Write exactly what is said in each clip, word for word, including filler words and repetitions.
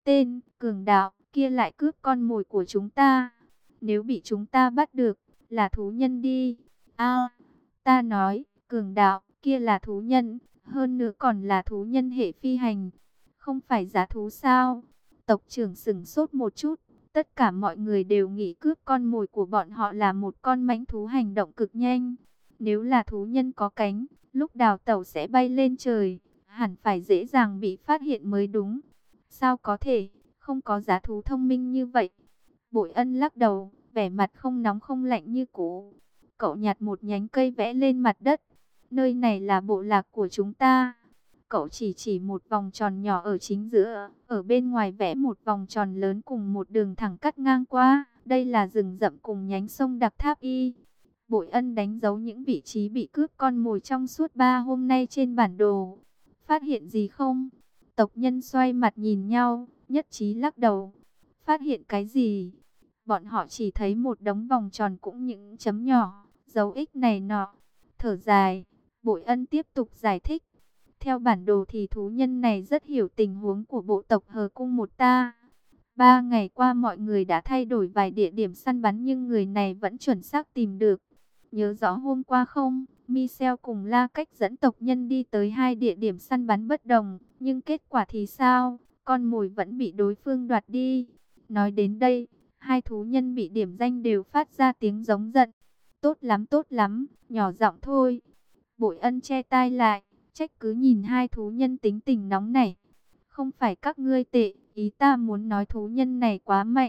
Tên cường đạo kia lại cướp con mồi của chúng ta. Nếu bị chúng ta bắt được, là thú nhân đi. A, ta nói, cường đạo kia là thú nhân, hơn nữa còn là thú nhân hệ phi hành, không phải giá thú sao? Tộc trưởng sững sốt một chút, tất cả mọi người đều nghĩ cướp con mồi của bọn họ là một con mãnh thú hành động cực nhanh. Nếu là thú nhân có cánh, lúc đào tẩu sẽ bay lên trời, hẳn phải dễ dàng bị phát hiện mới đúng. Sao có thể, không có giá thú thông minh như vậy? Bội Ân lắc đầu, vẻ mặt không nóng không lạnh như cũ. Cậu nhặt một nhánh cây vẽ lên mặt đất. Nơi này là bộ lạc của chúng ta. Cậu chỉ chỉ một vòng tròn nhỏ ở chính giữa, ở bên ngoài vẽ một vòng tròn lớn cùng một đường thẳng cắt ngang qua. Đây là rừng rậm cùng nhánh sông Đặc Tháp Y. Bội Ân đánh dấu những vị trí bị cướp con mồi trong suốt ba hôm nay trên bản đồ. Phát hiện gì không? Tộc nhân xoay mặt nhìn nhau, nhất trí lắc đầu. Phát hiện cái gì? Bọn họ chỉ thấy một đống vòng tròn cũng những chấm nhỏ, dấu x này nọ. Thở dài, Bội Ân tiếp tục giải thích. Theo bản đồ thì thú nhân này rất hiểu tình huống của bộ tộc Hờ Cung một ta. Ba ngày qua mọi người đã thay đổi vài địa điểm săn bắn nhưng người này vẫn chuẩn xác tìm được. Nhớ rõ hôm qua không? Michel cùng La Cách dẫn tộc nhân đi tới hai địa điểm săn bắn bất đồng, nhưng kết quả thì sao? Con mồi vẫn bị đối phương đoạt đi. Nói đến đây, hai thú nhân bị điểm danh đều phát ra tiếng giống giận. Tốt lắm tốt lắm, nhỏ giọng thôi. Bội Ân che tai lại, trách cứ nhìn hai thú nhân tính tình nóng nảy. Không phải các ngươi tệ, ý ta muốn nói thú nhân này quá mạnh.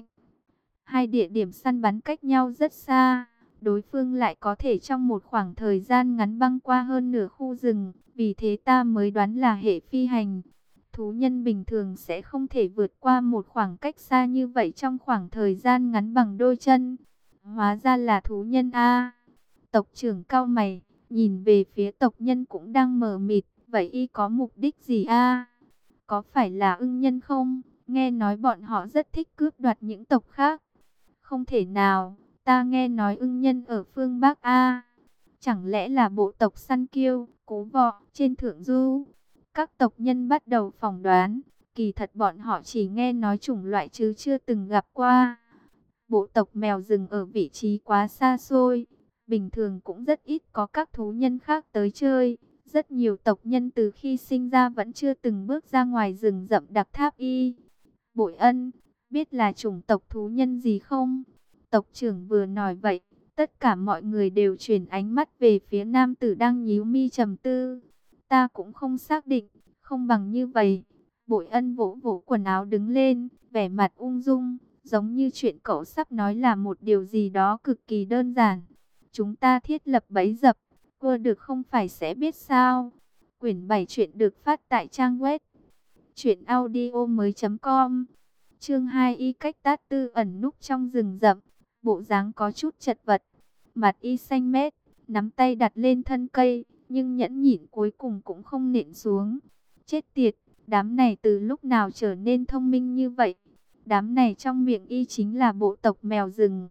Hai địa điểm săn bắn cách nhau rất xa, đối phương lại có thể trong một khoảng thời gian ngắn băng qua hơn nửa khu rừng, vì thế ta mới đoán là hệ phi hành. Thú nhân bình thường sẽ không thể vượt qua một khoảng cách xa như vậy trong khoảng thời gian ngắn bằng đôi chân. Hóa ra là thú nhân a. Tộc trưởng cau mày, nhìn về phía tộc nhân cũng đang mờ mịt, vậy y có mục đích gì a? Có phải là ưng nhân không? Nghe nói bọn họ rất thích cướp đoạt những tộc khác. Không thể nào, ta nghe nói ưng nhân ở phương Bắc a. Chẳng lẽ là bộ tộc săn kiêu, cố vọ trên thượng du? Các tộc nhân bắt đầu phỏng đoán, kỳ thật bọn họ chỉ nghe nói chủng loại chứ chưa từng gặp qua. Bộ tộc mèo rừng ở vị trí quá xa xôi, bình thường cũng rất ít có các thú nhân khác tới chơi. Rất nhiều tộc nhân từ khi sinh ra vẫn chưa từng bước ra ngoài rừng rậm Đặc Tháp Y. Bội Ân, biết là chủng tộc thú nhân gì không? Tộc trưởng vừa nói vậy, tất cả mọi người đều chuyển ánh mắt về phía nam tử đang nhíu mi trầm tư. Ta cũng không xác định, không bằng như vậy. Bội Ân vỗ vỗ quần áo đứng lên, vẻ mặt ung dung, giống như chuyện cậu sắp nói là một điều gì đó cực kỳ đơn giản. Chúng ta thiết lập bẫy dập, cô được không phải sẽ biết sao. Quyển bảy chuyện được phát tại trang web truyện audio mới chấm com. Chương hai y cách tát tư ẩn núp trong rừng rậm, bộ dáng có chút chật vật, mặt y xanh mét, nắm tay đặt lên thân cây, nhưng nhẫn nhịn cuối cùng cũng không nện xuống. Chết tiệt, đám này từ lúc nào trở nên thông minh như vậy? Đám này trong miệng y chính là bộ tộc mèo rừng.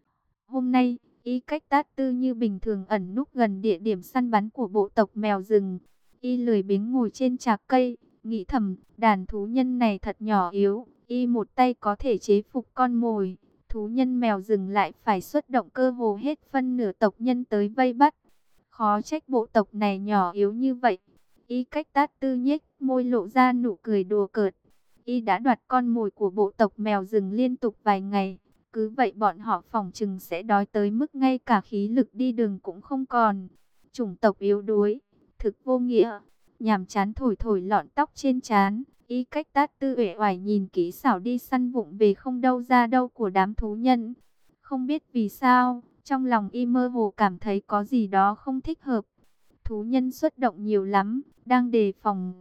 Hôm nay, y cách tát tư như bình thường ẩn núp gần địa điểm săn bắn của bộ tộc mèo rừng. Y lười biếng ngồi trên trạc cây, nghĩ thầm, đàn thú nhân này thật nhỏ yếu, y một tay có thể chế phục con mồi. Thú nhân mèo rừng lại phải xuất động cơ hồ hết phân nửa tộc nhân tới vây bắt. Khó trách bộ tộc này nhỏ yếu như vậy. Y cách tát tư nhếch môi lộ ra nụ cười đùa cợt. Y đã đoạt con mồi của bộ tộc mèo rừng liên tục vài ngày. Cứ vậy bọn họ phỏng chừng sẽ đói tới mức ngay cả khí lực đi đường cũng không còn. Chủng tộc yếu đuối, thực vô nghĩa. Nhàm chán thổi thổi lọn tóc trên trán. Y cách tát tư uể oải nhìn kỹ xảo đi săn vụng về không đâu ra đâu của đám thú nhân. Không biết vì sao, trong lòng y mơ hồ cảm thấy có gì đó không thích hợp. Thú nhân xuất động nhiều lắm, đang đề phòng.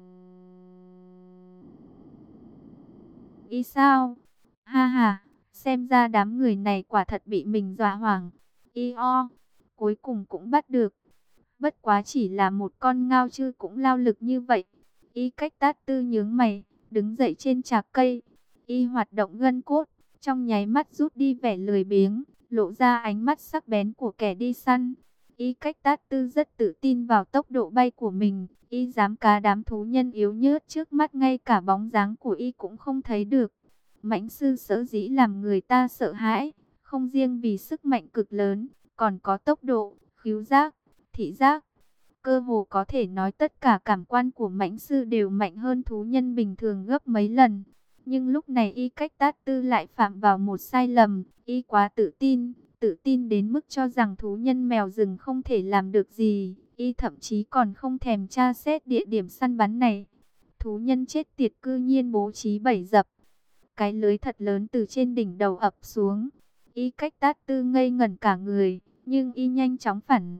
Y sao? Ha ha, xem ra đám người này quả thật bị mình dọa hoảng. Y o, cuối cùng cũng bắt được. Bất quá chỉ là một con ngao chứ cũng lao lực như vậy. Y cách tát tư nhướng mày, đứng dậy trên trạc cây. Y hoạt động gân cốt, trong nháy mắt rút đi vẻ lười biếng, lộ ra ánh mắt sắc bén của kẻ đi săn. Y cách tát tư rất tự tin vào tốc độ bay của mình. Y dám cá đám thú nhân yếu nhớt trước mắt ngay cả bóng dáng của y cũng không thấy được. Mãnh sư sở dĩ làm người ta sợ hãi, không riêng vì sức mạnh cực lớn, còn có tốc độ, khứu giác, thị giác. Cơ hồ có thể nói tất cả cảm quan của mãnh sư đều mạnh hơn thú nhân bình thường gấp mấy lần. Nhưng lúc này Y Cách Tát Tư lại phạm vào một sai lầm, y quá tự tin, tự tin đến mức cho rằng thú nhân mèo rừng không thể làm được gì. Y thậm chí còn không thèm tra xét địa điểm săn bắn này. Thú nhân chết tiệt cư nhiên bố trí bẫy dập. Cái lưới thật lớn từ trên đỉnh đầu ập xuống. Y Cách Tát Tư ngây ngẩn cả người, nhưng y nhanh chóng phản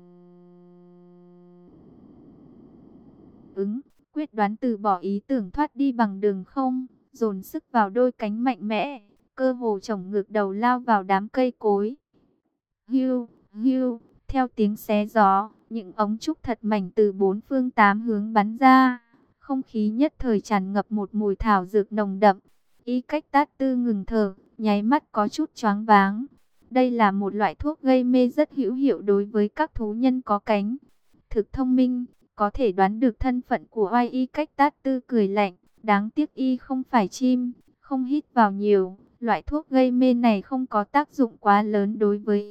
ứng, quyết đoán từ bỏ ý tưởng thoát đi bằng đường không, dồn sức vào đôi cánh mạnh mẽ, cơ hồ chổng ngược đầu lao vào đám cây cối. Hưu, hưu, theo tiếng xé gió, những ống trúc thật mảnh từ bốn phương tám hướng bắn ra, không khí nhất thời tràn ngập một mùi thảo dược nồng đậm. Y Cách Tát Tư ngừng thở, nháy mắt có chút choáng váng. Đây là một loại thuốc gây mê rất hữu hiệu đối với các thú nhân có cánh. Thực thông minh, có thể đoán được thân phận của oai. Y Cách Tát Tư cười lạnh, đáng tiếc y không phải chim, không hít vào nhiều. Loại thuốc gây mê này không có tác dụng quá lớn đối với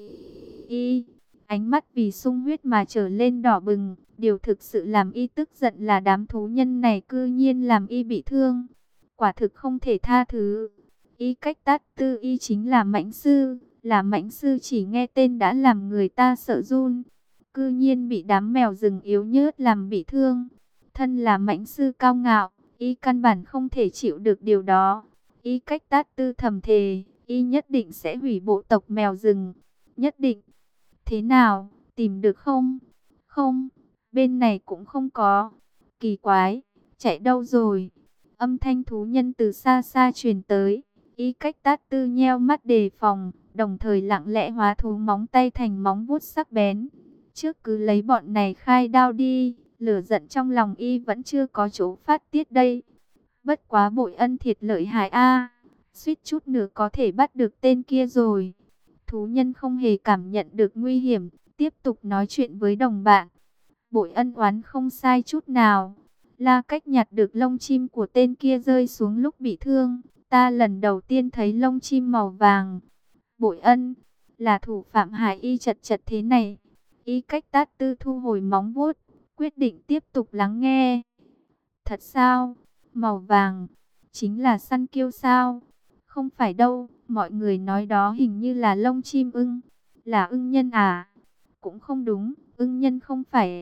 y. Ánh mắt vì sung huyết mà trở lên đỏ bừng. Điều thực sự làm y tức giận là đám thú nhân này cư nhiên làm y bị thương. Quả thực không thể tha thứ. Y Cách Tát Tư y chính là mãnh sư, là mãnh sư chỉ nghe tên đã làm người ta sợ run. Cư nhiên bị đám mèo rừng yếu nhớt làm bị thương. Thân là mãnh sư cao ngạo, y căn bản không thể chịu được điều đó. Y Cách Tát Tư thầm thề, y nhất định sẽ hủy bộ tộc mèo rừng. Nhất định. Thế nào, tìm được không? Không, bên này cũng không có. Kỳ quái, chạy đâu rồi? Âm thanh thú nhân từ xa xa truyền tới. Y Cách Tát Tư nheo mắt đề phòng, đồng thời lặng lẽ hóa thú móng tay thành móng vuốt sắc bén. Trước cứ lấy bọn này khai đao đi, lửa giận trong lòng y vẫn chưa có chỗ phát tiết đây. Bất quá Bội Ân thiệt lợi hại a, suýt chút nữa có thể bắt được tên kia rồi. Thú nhân không hề cảm nhận được nguy hiểm, tiếp tục nói chuyện với đồng bạn. Bội Ân oán không sai chút nào. La Cách nhặt được lông chim của tên kia rơi xuống lúc bị thương. Ta lần đầu tiên thấy lông chim màu vàng. Bội Ân là thủ phạm hại y chật chật thế này. Y Cách Tát Tư thu hồi móng vuốt, quyết định tiếp tục lắng nghe. Thật sao? Màu vàng chính là săn kiêu sao? Không phải đâu, mọi người nói đó hình như là lông chim ưng. Là ưng nhân à? Cũng không đúng, ưng nhân không phải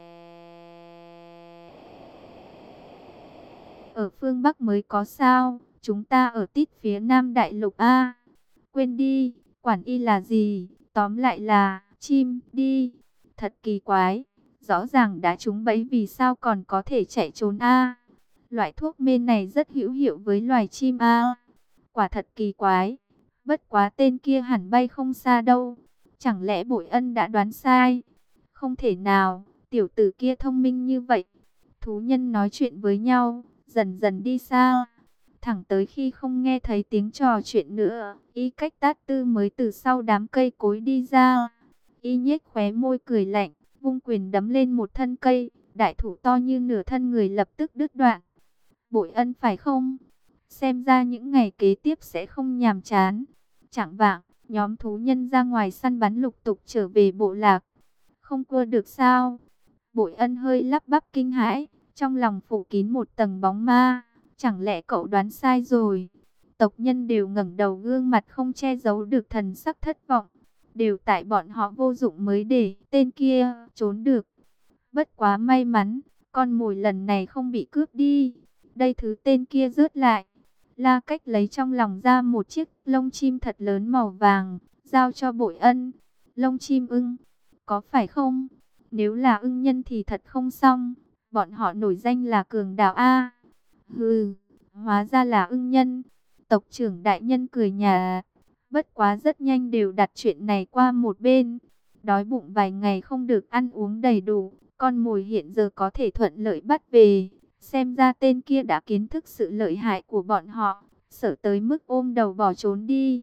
ở phương Bắc mới có sao? Chúng ta ở tít phía Nam Đại Lục a. Quên đi, quản y là gì? Tóm lại là chim đi. Thật kỳ quái, rõ ràng đã trúng bẫy vì sao còn có thể chạy trốn a? Loại thuốc mê này rất hữu hiệu với loài chim a. Quả thật kỳ quái. Bất quá tên kia hẳn bay không xa đâu. Chẳng lẽ Bội Ân đã đoán sai? Không thể nào, tiểu tử kia thông minh như vậy. Thú nhân nói chuyện với nhau, dần dần đi xa. Thẳng tới khi không nghe thấy tiếng trò chuyện nữa, Y Cách Tát Tư mới từ sau đám cây cối đi ra. Y nhếch khóe môi cười lạnh, vung quyền đấm lên một thân cây, đại thụ to như nửa thân người lập tức đứt đoạn. Bội Ân phải không? Xem ra những ngày kế tiếp sẽ không nhàm chán. Chẳng vạng, nhóm thú nhân ra ngoài săn bắn lục tục trở về bộ lạc. Không cua được sao? Bội Ân hơi lắp bắp kinh hãi, trong lòng phủ kín một tầng bóng ma. Chẳng lẽ cậu đoán sai rồi? Tộc nhân đều ngẩng đầu, gương mặt không che giấu được thần sắc thất vọng. Đều tại bọn họ vô dụng mới để tên kia trốn được. Bất quá may mắn, con mồi lần này không bị cướp đi. Đây thứ tên kia rớt lại. La Cách lấy trong lòng ra một chiếc lông chim thật lớn màu vàng, giao cho Bội Ân. Lông chim ưng, có phải không? Nếu là ưng nhân thì thật không xong. Bọn họ nổi danh là cường đạo A. Hừ, hóa ra là ưng nhân. Tộc trưởng đại nhân cười nhà. Bất quá rất nhanh đều đặt chuyện này qua một bên. Đói bụng vài ngày không được ăn uống đầy đủ, con mồi hiện giờ có thể thuận lợi bắt về. Xem ra tên kia đã kiến thức sự lợi hại của bọn họ, sợ tới mức ôm đầu bỏ trốn đi.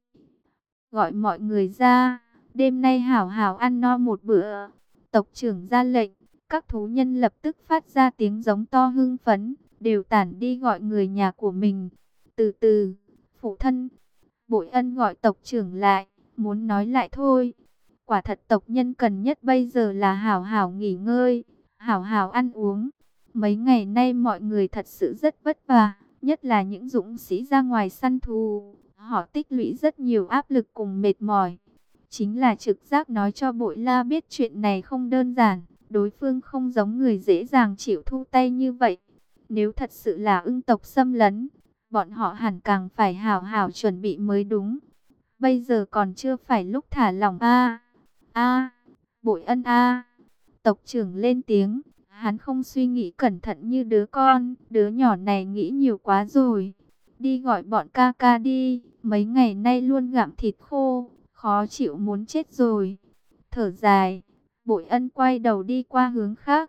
Gọi mọi người ra, đêm nay hảo hảo ăn no một bữa. Tộc trưởng ra lệnh, Các thú nhân lập tức phát ra tiếng giống to hưng phấn, đều tản đi gọi người nhà của mình. Từ từ, phụ thân, Bội Ân gọi tộc trưởng lại, muốn nói lại thôi. Quả thật tộc nhân cần nhất bây giờ là hảo hảo nghỉ ngơi, hảo hảo ăn uống. Mấy ngày nay mọi người thật sự rất vất vả, nhất là những dũng sĩ ra ngoài săn thú. Họ tích lũy rất nhiều áp lực cùng mệt mỏi. Chính là trực giác nói cho Bội La biết chuyện này không đơn giản. Đối phương không giống người dễ dàng chịu thu tay như vậy. Nếu thật sự là ưng tộc xâm lấn, bọn họ hẳn càng phải hảo hảo chuẩn bị mới đúng. Bây giờ còn chưa phải lúc thả lỏng a. A, Bội Ân a. Tộc trưởng lên tiếng, hắn không suy nghĩ cẩn thận như đứa con, đứa nhỏ này nghĩ nhiều quá rồi. Đi gọi bọn ca ca đi, mấy ngày nay luôn gặm thịt khô, khó chịu muốn chết rồi. Thở dài, Bội Ân quay đầu đi qua hướng khác.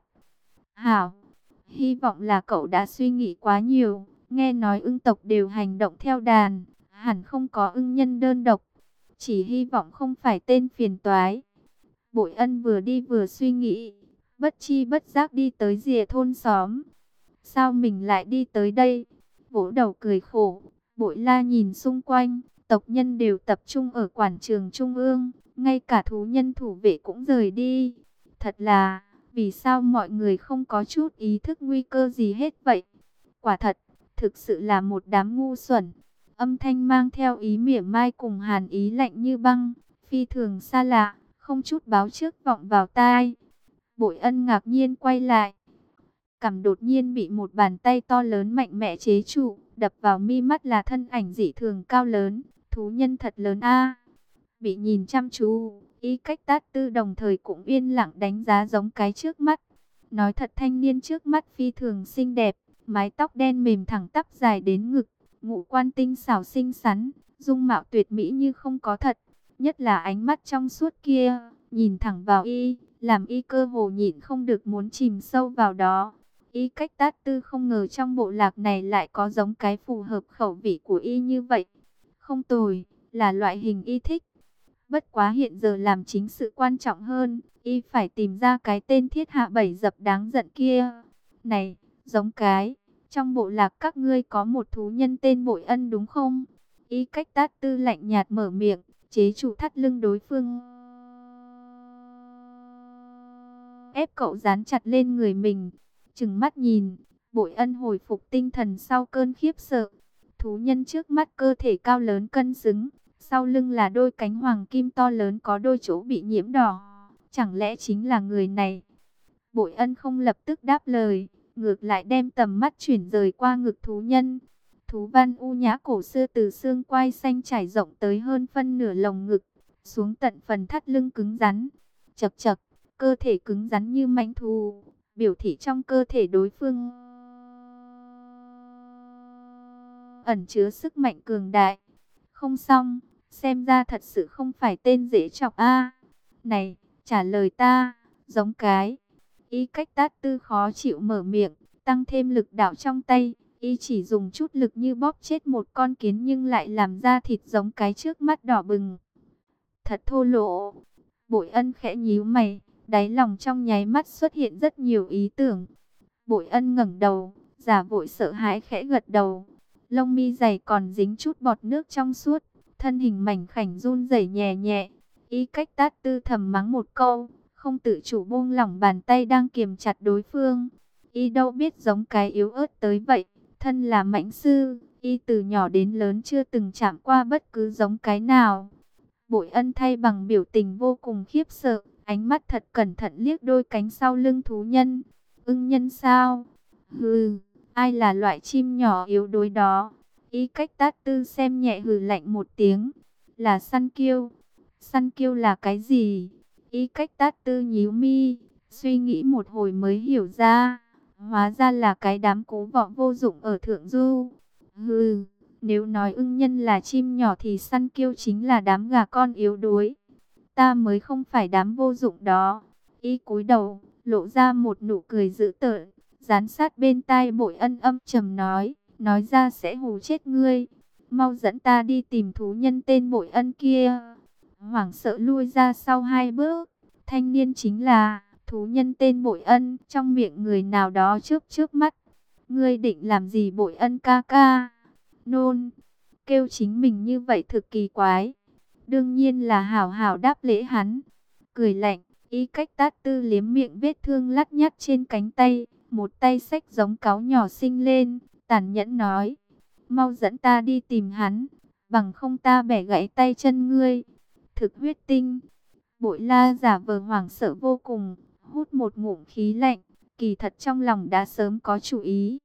Hảo, hy vọng là cậu đã suy nghĩ quá nhiều, nghe nói ưng tộc đều hành động theo đàn, hẳn không có ưng nhân đơn độc. Chỉ hy vọng không phải tên phiền toái. Bội Ân vừa đi vừa suy nghĩ, bất chi bất giác đi tới rìa thôn xóm. Sao mình lại đi tới đây? Vỗ đầu cười khổ, Bội La nhìn xung quanh, tộc nhân đều tập trung ở quảng trường trung ương, ngay cả thú nhân thủ vệ cũng rời đi. Thật là, vì sao mọi người không có chút ý thức nguy cơ gì hết vậy? Quả thật, thực sự là một đám ngu xuẩn. Âm thanh mang theo ý mỉa mai cùng hàn ý lạnh như băng, phi thường xa lạ, không chút báo trước vọng vào tai. Bội Ân ngạc nhiên quay lại, cảm đột nhiên bị một bàn tay to lớn mạnh mẽ chế trụ, đập vào mi mắt là thân ảnh dị thường cao lớn, thú nhân thật lớn a. Bị nhìn chăm chú, Y Cách Tát Tư đồng thời cũng yên lặng đánh giá giống cái trước mắt. Nói thật thanh niên trước mắt phi thường xinh đẹp, mái tóc đen mềm thẳng tắp dài đến ngực, ngũ quan tinh xảo xinh xắn, dung mạo tuyệt mỹ như không có thật. Nhất là ánh mắt trong suốt kia, nhìn thẳng vào Y, làm Y cơ hồ nhịn không được muốn chìm sâu vào đó. Y Cách Tát Tư không ngờ trong bộ lạc này lại có giống cái phù hợp khẩu vị của Y như vậy. Không tồi, là loại hình Y thích. Bất quá hiện giờ làm chính sự quan trọng hơn, Y phải tìm ra cái tên thiết hạ bảy dập đáng giận kia. Này, giống cái, trong bộ lạc các ngươi có một thú nhân tên Bội Ân đúng không? Y Cách Tát Tư lạnh nhạt mở miệng, chế trụ thắt lưng đối phương, ép cậu dán chặt lên người mình. Trừng mắt nhìn, Bội Ân hồi phục tinh thần sau cơn khiếp sợ. Thú nhân trước mắt cơ thể cao lớn cân xứng, sau lưng là đôi cánh hoàng kim to lớn có đôi chỗ bị nhiễm đỏ. Chẳng lẽ chính là người này? Bội Ân không lập tức đáp lời, ngược lại đem tầm mắt chuyển rời qua ngực thú nhân. Thú văn u nhã cổ xưa từ xương quai xanh trải rộng tới hơn phân nửa lồng ngực, xuống tận phần thắt lưng cứng rắn. Chật chật, cơ thể cứng rắn như mãnh thú, biểu thị trong cơ thể đối phương ẩn chứa sức mạnh cường đại. Không xong, xem ra thật sự không phải tên dễ chọc a. Này, trả lời ta, giống cái. Y Cách Tát Tư khó chịu mở miệng, tăng thêm lực đạo trong tay. Y chỉ dùng chút lực như bóp chết một con kiến nhưng lại làm ra thịt giống cái trước mắt đỏ bừng. Thật thô lỗ. Bội Ân khẽ nhíu mày, đáy lòng trong nháy mắt xuất hiện rất nhiều ý tưởng. Bội Ân ngẩng đầu, giả vội sợ hãi khẽ gật đầu. Lông mi dày còn dính chút bọt nước trong suốt, thân hình mảnh khảnh run rẩy nhẹ nhẹ. Y Cách Tát Tư thầm mắng một câu, không tự chủ buông lỏng bàn tay đang kiềm chặt đối phương. Y đâu biết giống cái yếu ớt tới vậy, thân là mãnh sư, Y từ nhỏ đến lớn chưa từng chạm qua bất cứ giống cái nào. Bội Ân thay bằng biểu tình vô cùng khiếp sợ, ánh mắt thật cẩn thận liếc đôi cánh sau lưng thú nhân. Ưng nhân sao? Hừ, ai là loại chim nhỏ yếu đuối đó? Y Cách Tát Tư xem nhẹ hừ lạnh một tiếng. Là săn kiêu. Săn kiêu là cái gì? Y Cách Tát Tư nhíu mi, suy nghĩ một hồi mới hiểu ra. Hóa ra là cái đám cố vọ vô dụng ở Thượng Du. Hừ, nếu nói ưng nhân là chim nhỏ thì săn kiêu chính là đám gà con yếu đuối. Ta mới không phải đám vô dụng đó. Y cúi đầu, lộ ra một nụ cười dữ tợn, dán sát bên tai Bội Ân âm trầm nói, nói ra sẽ hù chết ngươi. Mau dẫn ta đi tìm thú nhân tên Bội Ân kia. Hoảng sợ lui ra sau hai bước. Thanh niên chính là Thú nhân tên Bội Ân, trong miệng người nào đó chớp chớp mắt. Ngươi định làm gì Bội Ân ca ca? Nôn, kêu chính mình như vậy thực kỳ quái. Đương nhiên là hảo hảo đáp lễ hắn. Cười lạnh, Y Cách Tát Tư liếm miệng vết thương lắt nhắt trên cánh tay, một tay xách giống cáo nhỏ xinh lên, tàn nhẫn nói: mau dẫn ta đi tìm hắn, bằng không ta bẻ gãy tay chân ngươi. Thực huyết tinh. Bội La giả vờ hoảng sợ vô cùng, hút một ngụm khí lạnh, kỳ thật trong lòng đã sớm có chủ ý.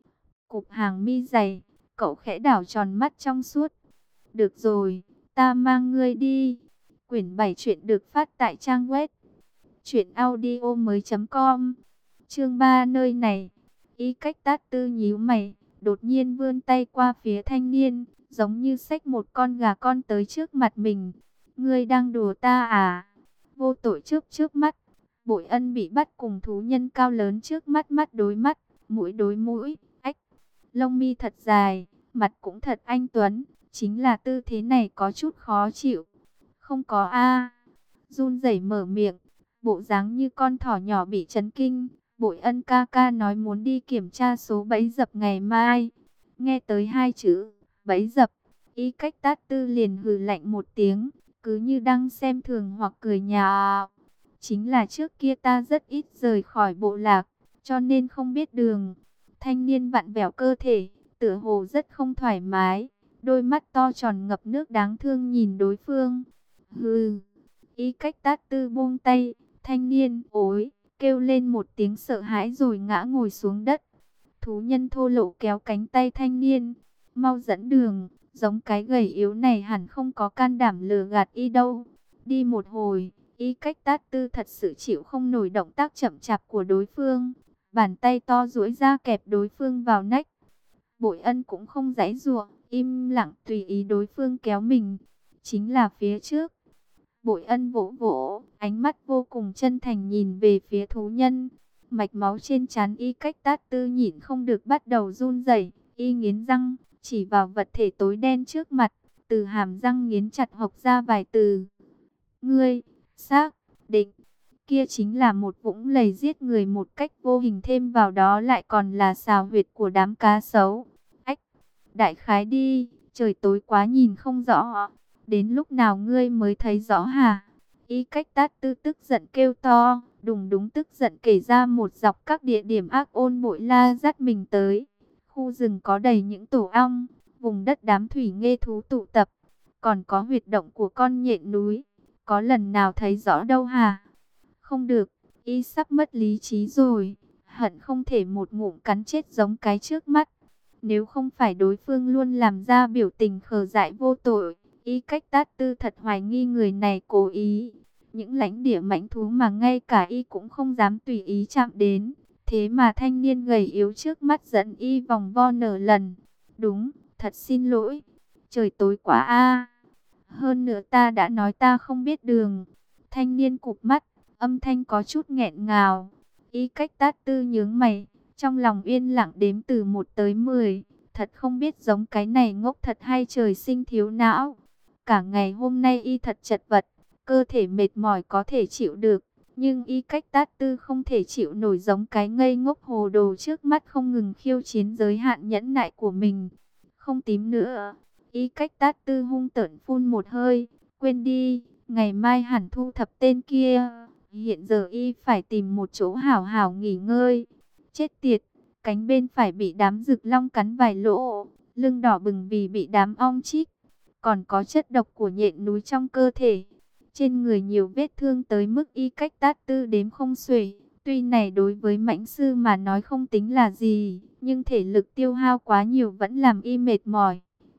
Cụp hàng mi dày, cậu khẽ đảo tròn mắt trong suốt. Được rồi, ta mang ngươi đi. Quyển bảy chuyện được phát tại trang web truyện audio mới com. Chương ba nơi này. Y Cách Tát Tư nhíu mày, đột nhiên vươn tay qua phía thanh niên, giống như xách một con gà con tới trước mặt mình. Ngươi đang đùa ta à? Vô tội chớp chớp mắt. Bội Ân bị bắt cùng thú nhân cao lớn trước mắt, mắt đối mắt, mũi đối mũi, ách. Lông mi thật dài, mặt cũng thật anh tuấn, chính là tư thế này có chút khó chịu. Không có a. Run rẩy mở miệng, bộ dáng như con thỏ nhỏ bị chấn kinh. Bội Ân ca ca nói muốn đi kiểm tra số bẫy dập ngày mai. Nghe tới hai chữ bẫy dập, Y Cách Tát Tư liền hừ lạnh một tiếng, cứ như đang xem thường hoặc cười nhạo. Chính là trước kia ta rất ít rời khỏi bộ lạc, cho nên không biết đường. Thanh niên vặn vẹo cơ thể, tựa hồ rất không thoải mái, đôi mắt to tròn ngập nước đáng thương nhìn đối phương. Hừ. Y Cách Tát Tư buông tay, thanh niên ối kêu lên một tiếng sợ hãi rồi ngã ngồi xuống đất. Thú nhân thô lỗ kéo cánh tay thanh niên, mau dẫn đường, giống cái gầy yếu này hẳn không có can đảm lừa gạt y đâu. Đi một hồi, Y Cách Tát Tư thật sự chịu không nổi động tác chậm chạp của đối phương, bàn tay to duỗi ra kẹp đối phương vào nách. Bội Ân cũng không giãy giụa, im lặng tùy ý đối phương kéo mình, chính là phía trước. Bội Ân vỗ vỗ, ánh mắt vô cùng chân thành nhìn về phía thú nhân. Mạch máu trên trán Y Cách Tát Tư nhịn không được bắt đầu run rẩy, y nghiến răng, chỉ vào vật thể tối đen trước mặt, từ hàm răng nghiến chặt hộc ra vài từ. Ngươi, xác định, kia chính là một vũng lầy giết người một cách vô hình, thêm vào đó lại còn là xào huyệt của đám cá sấu. Ách, đại khái đi, trời tối quá nhìn không rõ. Đến lúc nào ngươi mới thấy rõ hả? Y Cách Tát Tư tức giận kêu to, đùng đúng tức giận kể ra một dọc các địa điểm ác ôn Bội La dắt mình tới. Khu rừng có đầy những tổ ong, vùng đất đám thủy nghê thú tụ tập, còn có huyệt động của con nhện núi. Có lần nào thấy rõ đâu hả? Không được, y sắp mất lý trí rồi, hận không thể một ngụm cắn chết giống cái trước mắt. Nếu không phải đối phương luôn làm ra biểu tình khờ dại vô tội, Y Cách Tát Tư thật hoài nghi người này cố ý. Những lãnh địa mãnh thú mà ngay cả y cũng không dám tùy ý chạm đến, thế mà thanh niên gầy yếu trước mắt dẫn y vòng vo nửa lần. Đúng, thật xin lỗi, trời tối quá a. Hơn nữa ta đã nói ta không biết đường. Thanh niên cụp mắt, âm thanh có chút nghẹn ngào. Y Cách Tát Tư nhướng mày, trong lòng yên lặng đếm từ một tới mười. Thật không biết giống cái này ngốc thật hay trời sinh thiếu não. Cả ngày hôm nay y thật chật vật, cơ thể mệt mỏi có thể chịu được, nhưng Y Cách Tát Tư không thể chịu nổi giống cái ngây ngốc hồ đồ trước mắt không ngừng khiêu chiến giới hạn nhẫn nại của mình. Không tím nữa, Y Cách Tát Tư hung tợn phun một hơi, quên đi, ngày mai hẳn thu thập tên kia, hiện giờ y phải tìm một chỗ hảo hảo nghỉ ngơi. Chết tiệt, cánh bên phải bị đám rực long cắn vài lỗ, lưng đỏ bừng vì bị đám ong chích, còn có chất độc của nhện núi trong cơ thể. Trên người nhiều vết thương tới mức Y Cách Tát Tư đếm không xuể. Tuy này đối với mãnh sư mà nói không tính là gì, nhưng thể lực tiêu hao quá nhiều vẫn làm y mệt mỏi.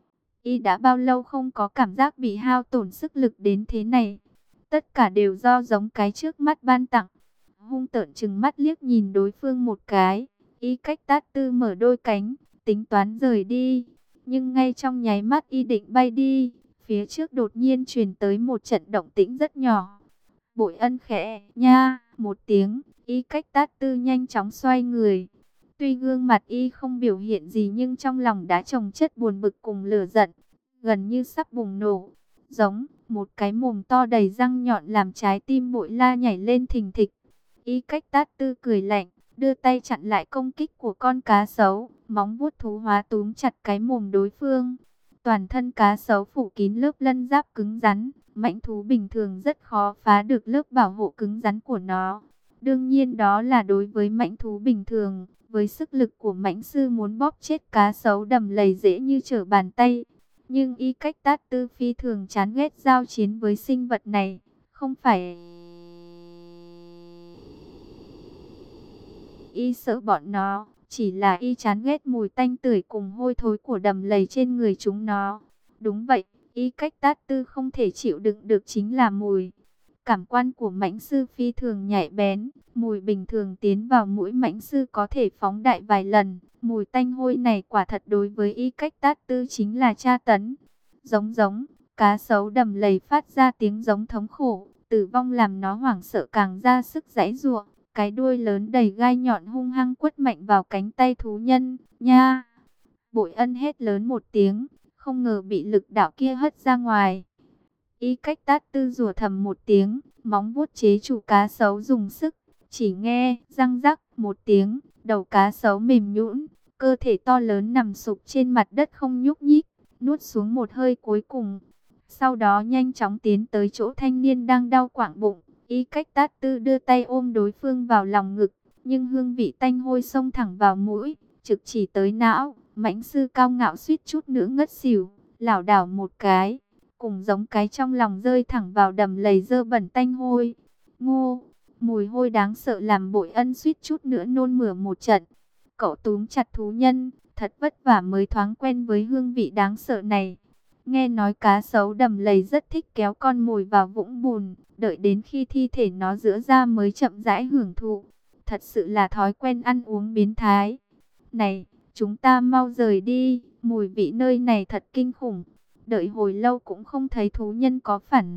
Y đã bao lâu không có cảm giác bị hao tổn sức lực đến thế này. Tất cả đều do giống cái trước mắt ban tặng. Hung tợn trừng mắt liếc nhìn đối phương một cái, Y Cách Tát Tư mở đôi cánh, tính toán rời đi. Nhưng ngay trong nháy mắt y định bay đi, phía trước đột nhiên truyền tới một trận động tĩnh rất nhỏ. Bội Ân khẽ nha một tiếng, Y Cách Tát Tư nhanh chóng xoay người. Tuy gương mặt y không biểu hiện gì nhưng trong lòng đã chồng chất buồn bực cùng lửa giận, gần như sắp bùng nổ. Giống một cái mồm to đầy răng nhọn làm trái tim Bội La nhảy lên thình thịch. Y Cách Tát Tư cười lạnh, đưa tay chặn lại công kích của con cá sấu, móng vuốt thú hóa túm chặt cái mồm đối phương. Toàn thân cá sấu phủ kín lớp lân giáp cứng rắn, mãnh thú bình thường rất khó phá được lớp bảo hộ cứng rắn của nó. Đương nhiên đó là đối với mãnh thú bình thường, với sức lực của mãnh sư muốn bóp chết cá sấu đầm lầy dễ như trở bàn tay. Nhưng Y Cách Tát Tư phi thường chán ghét giao chiến với sinh vật này, không phải Y sợ bọn nó, chỉ là Y chán ghét mùi tanh tưởi cùng hôi thối của đầm lầy trên người chúng nó. Đúng vậy, Y Cách Tát Tư không thể chịu đựng được chính là mùi. Cảm quan của mãnh sư phi thường nhạy bén, mùi bình thường tiến vào mũi mãnh sư có thể phóng đại vài lần. Mùi tanh hôi này quả thật đối với Y Cách Tát Tư chính là tra tấn. Giống giống, cá sấu đầm lầy phát ra tiếng giống thống khổ, tử vong làm nó hoảng sợ càng ra sức giãy giụa. Cái đuôi lớn đầy gai nhọn hung hăng quất mạnh vào cánh tay thú nhân, nha. Bội Ân hét lớn một tiếng, không ngờ bị lực đạo kia hất ra ngoài. Y Cách Tát Tư rủa thầm một tiếng, móng vuốt chế trụ cá sấu dùng sức, chỉ nghe răng rắc một tiếng, đầu cá sấu mềm nhũn, cơ thể to lớn nằm sụp trên mặt đất không nhúc nhích, nuốt xuống một hơi cuối cùng. Sau đó nhanh chóng tiến tới chỗ thanh niên đang đau quạng bụng. Y Cách Tát Tư đưa tay ôm đối phương vào lòng ngực, nhưng hương vị tanh hôi xông thẳng vào mũi, trực chỉ tới não. Mãnh sư cao ngạo suýt chút nữa ngất xỉu, lảo đảo một cái, cùng giống cái trong lòng rơi thẳng vào đầm lầy dơ bẩn tanh hôi. Ngô, mùi hôi đáng sợ làm Bội Ân suýt chút nữa nôn mửa một trận. Cậu túm chặt thú nhân, thật vất vả mới thoáng quen với hương vị đáng sợ này. Nghe nói cá sấu đầm lầy rất thích kéo con mồi vào vũng bùn, đợi đến khi thi thể nó rữa ra mới chậm rãi hưởng thụ. Thật sự là thói quen ăn uống biến thái. Này, chúng ta mau rời đi, mùi vị nơi này thật kinh khủng. Đợi hồi lâu cũng không thấy thú nhân có phản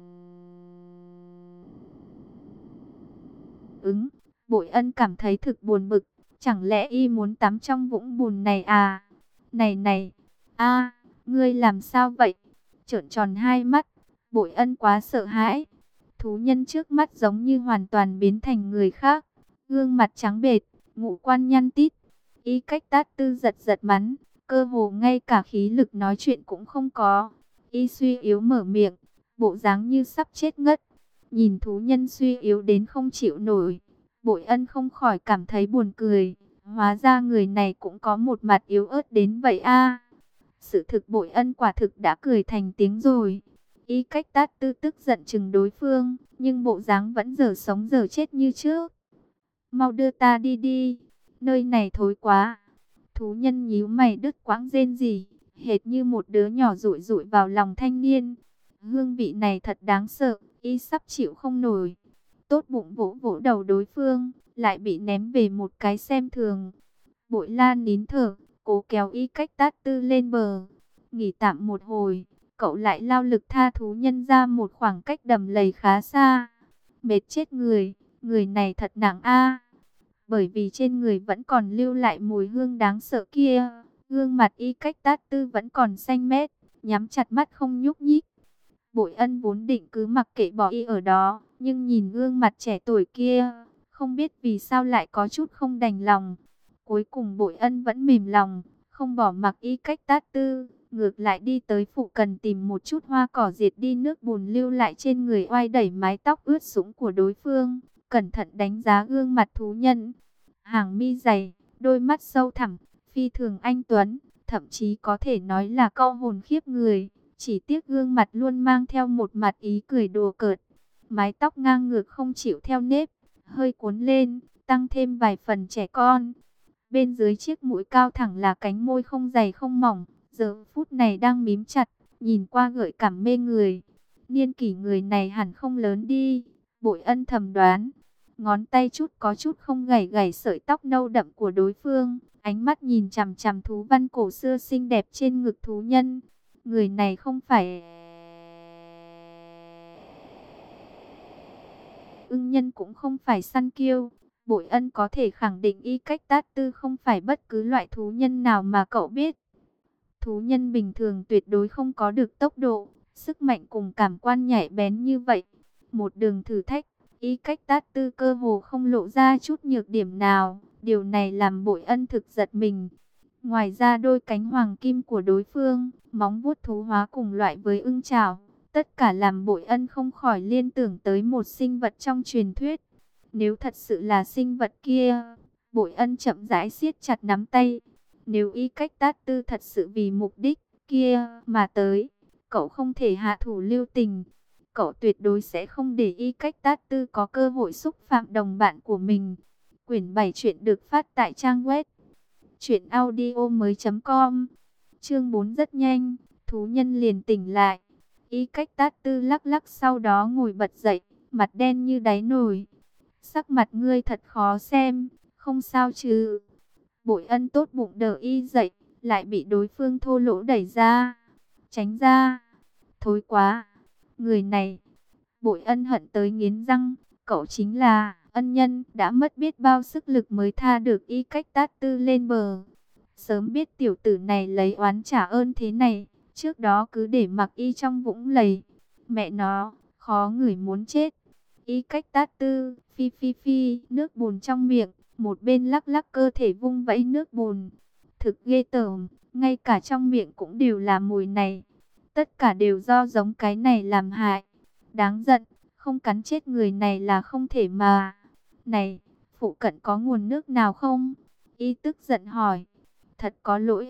ứng. Bội Ân cảm thấy thực buồn bực, chẳng lẽ y muốn tắm trong vũng bùn này à? Này này, a ngươi làm sao vậy? Trợn tròn hai mắt, Bội Ân quá sợ hãi. Thú nhân trước mắt giống như hoàn toàn biến thành người khác, gương mặt trắng bệch, ngũ quan nhăn tít. Y Cách Tát Tư giật giật bắn, cơ hồ ngay cả khí lực nói chuyện cũng không có. Y suy yếu mở miệng, bộ dáng như sắp chết ngất. Nhìn thú nhân suy yếu đến không chịu nổi, Bội Ân không khỏi cảm thấy buồn cười. Hóa ra người này cũng có một mặt yếu ớt đến vậy a. Sự thực Bội Ân quả thực đã cười thành tiếng rồi. Y Cách Tát Tư tức giận chừng đối phương, nhưng bộ dáng vẫn dở sống dở chết như trước. Mau đưa ta đi đi, nơi này thối quá. Thú nhân nhíu mày đứt quãng rên rỉ, hệt như một đứa nhỏ rụi rụi vào lòng thanh niên. Hương vị này thật đáng sợ, y sắp chịu không nổi. Tốt bụng vỗ vỗ đầu đối phương, lại bị ném về một cái xem thường. Bội Lan nín thở, cố kéo Y Cách Tát Tư lên bờ. Nghỉ tạm một hồi, cậu lại lao lực tha thú nhân ra một khoảng cách đầm lầy khá xa. Mệt chết người, người này thật nặng a. Bởi vì trên người vẫn còn lưu lại mùi hương đáng sợ kia, gương mặt Y Cách Tát Tư vẫn còn xanh mét, nhắm chặt mắt không nhúc nhích. Bội Ân vốn định cứ mặc kệ bỏ y ở đó, nhưng nhìn gương mặt trẻ tuổi kia, không biết vì sao lại có chút không đành lòng. Cuối cùng Bội Ân vẫn mềm lòng, không bỏ mặc Y Cách Tát Tư, ngược lại đi tới phụ cận tìm một chút hoa cỏ diệt đi nước bùn lưu lại trên người, oai đẩy mái tóc ướt sũng của đối phương, cẩn thận đánh giá gương mặt thú nhân. Hàng mi dày, đôi mắt sâu thẳm, phi thường anh tuấn, thậm chí có thể nói là câu hồn khiếp người. Chỉ tiếc gương mặt luôn mang theo một mặt ý cười đùa cợt. Mái tóc ngang ngược không chịu theo nếp, hơi cuốn lên, tăng thêm vài phần trẻ con. Bên dưới chiếc mũi cao thẳng là cánh môi không dày không mỏng, giờ phút này đang mím chặt, nhìn qua gợi cảm mê người. Niên kỷ người này hẳn không lớn đi, Bội Ân thầm đoán. Ngón tay chút có chút không gảy gảy sợi tóc nâu đậm của đối phương, ánh mắt nhìn chằm chằm thú văn cổ xưa xinh đẹp trên ngực thú nhân. Người này không phải ưng nhân, cũng không phải săn kiêu. Bội Ân có thể khẳng định Y Cách Tát Tư không phải bất cứ loại thú nhân nào mà cậu biết. Thú nhân bình thường tuyệt đối không có được tốc độ, sức mạnh cùng cảm quan nhạy bén như vậy. Một đường thử thách, Y Cách Tát Tư cơ hồ không lộ ra chút nhược điểm nào. Điều này làm Bội Ân thực giật mình. Ngoài ra đôi cánh hoàng kim của đối phương, móng vuốt thú hóa cùng loại với ưng chảo, tất cả làm Bội Ân không khỏi liên tưởng tới một sinh vật trong truyền thuyết. Nếu thật sự là sinh vật kia, Bội Ân chậm rãi siết chặt nắm tay. Nếu Y Cách Tát Tư thật sự vì mục đích kia mà tới, cậu không thể hạ thủ lưu tình. Cậu tuyệt đối sẽ không để Y Cách Tát Tư có cơ hội xúc phạm đồng bạn của mình. Quyển bảy truyện được phát tại trang web truyện audio mới chấm com. Chương bốn rất nhanh, thú nhân liền tỉnh lại. Y Cách Tát Tư lắc lắc sau đó ngồi bật dậy, mặt đen như đáy nồi. Sắc mặt ngươi thật khó xem, không sao chứ? Bội Ân tốt bụng đỡ y dậy, lại bị đối phương thô lỗ đẩy ra. Tránh ra, thối quá, người này. Bội Ân hận tới nghiến răng, cậu chính là ân nhân đã mất biết bao sức lực mới tha được Y Cách Tát Tư lên bờ. Sớm biết tiểu tử này lấy oán trả ơn thế này, trước đó cứ để mặc y trong vũng lầy. Mẹ nó, khó người muốn chết. Y Cách Tát Tư, phi phi phi, nước bùn trong miệng, một bên lắc lắc cơ thể vung vẫy nước bùn. Thực ghê tởm, ngay cả trong miệng cũng đều là mùi này. Tất cả đều do giống cái này làm hại. Đáng giận, không cắn chết người này là không thể mà. Này, phụ cận có nguồn nước nào không? Y tức giận hỏi. Thật có lỗi.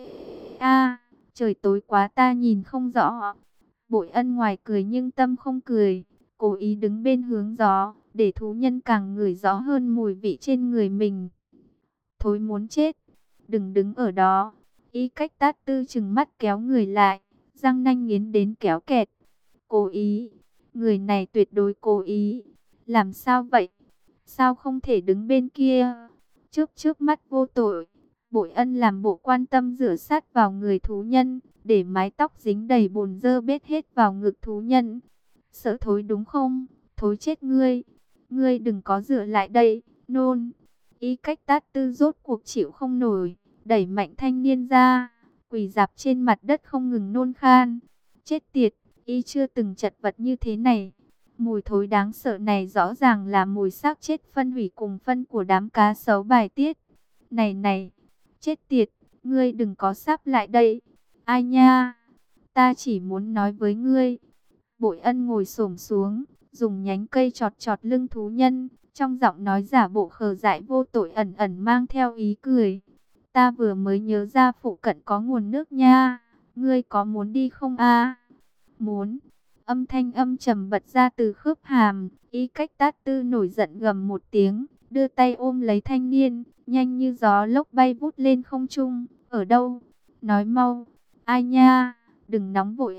A, trời tối quá ta nhìn không rõ. Bội Ân ngoài cười nhưng tâm không cười, cố ý đứng bên hướng gió, để thú nhân càng ngửi rõ hơn mùi vị trên người mình. Thối muốn chết, đừng đứng ở đó. Y Cách Tát Tư trừng mắt kéo người lại, răng nanh nghiến đến kéo kẹt. Cố ý, người này tuyệt đối cố ý. Làm sao vậy? Sao không thể đứng bên kia? Chớp chớp mắt vô tội, Bội Ân làm bộ quan tâm rửa sát vào người thú nhân, để mái tóc dính đầy bùn dơ bết hết vào ngực thú nhân. Sợ thối đúng không? Thối chết ngươi. Ngươi đừng có rửa lại đây, nôn. Y Cách Tát Tư rốt cuộc chịu không nổi, đẩy mạnh thanh niên ra, quỳ dạp trên mặt đất không ngừng nôn khan. Chết tiệt, y chưa từng chật vật như thế này. Mùi thối đáng sợ này rõ ràng là mùi xác chết phân hủy cùng phân của đám cá sấu bài tiết. Này này, chết tiệt, ngươi đừng có sắp lại đây. Ai nha, ta chỉ muốn nói với ngươi. Bội Ân ngồi xổm xuống, dùng nhánh cây chọt chọt lưng thú nhân, trong giọng nói giả bộ khờ dại vô tội ẩn ẩn mang theo ý cười. Ta vừa mới nhớ ra phụ cận có nguồn nước nha, ngươi có muốn đi không a? Muốn. Âm thanh âm trầm bật ra từ khớp hàm. Y Cách Tát Tư nổi giận gầm một tiếng, đưa tay ôm lấy thanh niên, nhanh như gió lốc bay vút lên không trung. Ở đâu? Nói mau. Ai nha, đừng nóng vội.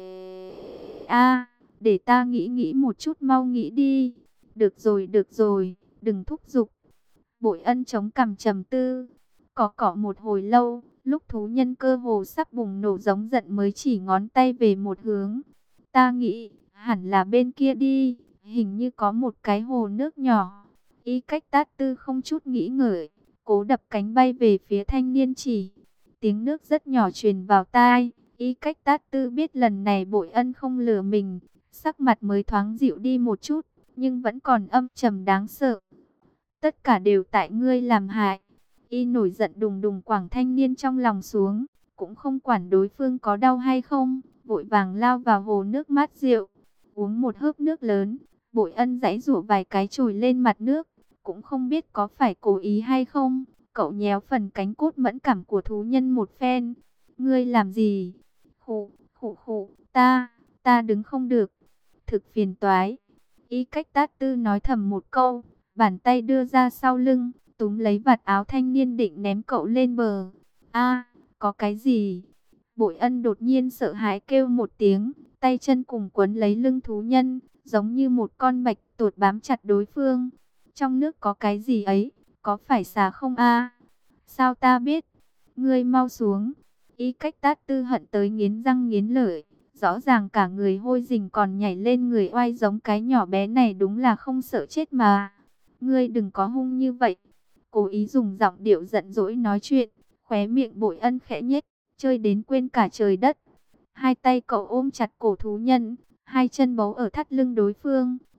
A, để ta nghĩ nghĩ một chút, mau nghĩ đi. Được rồi, được rồi, đừng thúc giục. Bội Ân chống cằm trầm tư, cọ cọ một hồi lâu, lúc thú nhân cơ hồ sắp bùng nổ giống giận mới chỉ ngón tay về một hướng. Ta nghĩ, hẳn là bên kia đi, hình như có một cái hồ nước nhỏ. Y Cách Tát Tư không chút nghĩ ngợi, cố đập cánh bay về phía thanh niên chỉ. Tiếng nước rất nhỏ truyền vào tai, Y Cách Tát Tư biết lần này Bội Ân không lừa mình, sắc mặt mới thoáng dịu đi một chút, nhưng vẫn còn âm trầm đáng sợ. Tất cả đều tại ngươi làm hại. Y nổi giận đùng đùng quẳng thanh niên trong lòng xuống, cũng không quản đối phương có đau hay không, vội vàng lao vào hồ nước mát rượu, uống một hớp nước lớn. Bội Ân giãy giụa vài cái trồi lên mặt nước, cũng không biết có phải cố ý hay không. Cậu nhéo phần cánh cốt mẫn cảm của thú nhân một phen. Ngươi làm gì? Khụ, khụ khụ, ta, ta đứng không được. Thực phiền toái. Y Cách Tát Tư nói thầm một câu, bàn tay đưa ra sau lưng, túm lấy vạt áo thanh niên định ném cậu lên bờ. A, có cái gì? Bội Ân đột nhiên sợ hãi kêu một tiếng, tay chân cùng quấn lấy lưng thú nhân, giống như một con bạch tuộc bám chặt đối phương. Trong nước có cái gì ấy, có phải xà không a? Sao ta biết? Ngươi mau xuống. Y Cách Tát Tư hận tới nghiến răng nghiến lợi, rõ ràng cả người hôi rình còn nhảy lên người oai giống cái nhỏ bé này, đúng là không sợ chết mà. Ngươi đừng có hung như vậy. Cố ý dùng giọng điệu giận dỗi nói chuyện, khóe miệng Bội Ân khẽ nhếch, chơi đến quên cả trời đất. Hai tay cậu ôm chặt cổ thú nhân, hai chân bấu ở thắt lưng đối phương,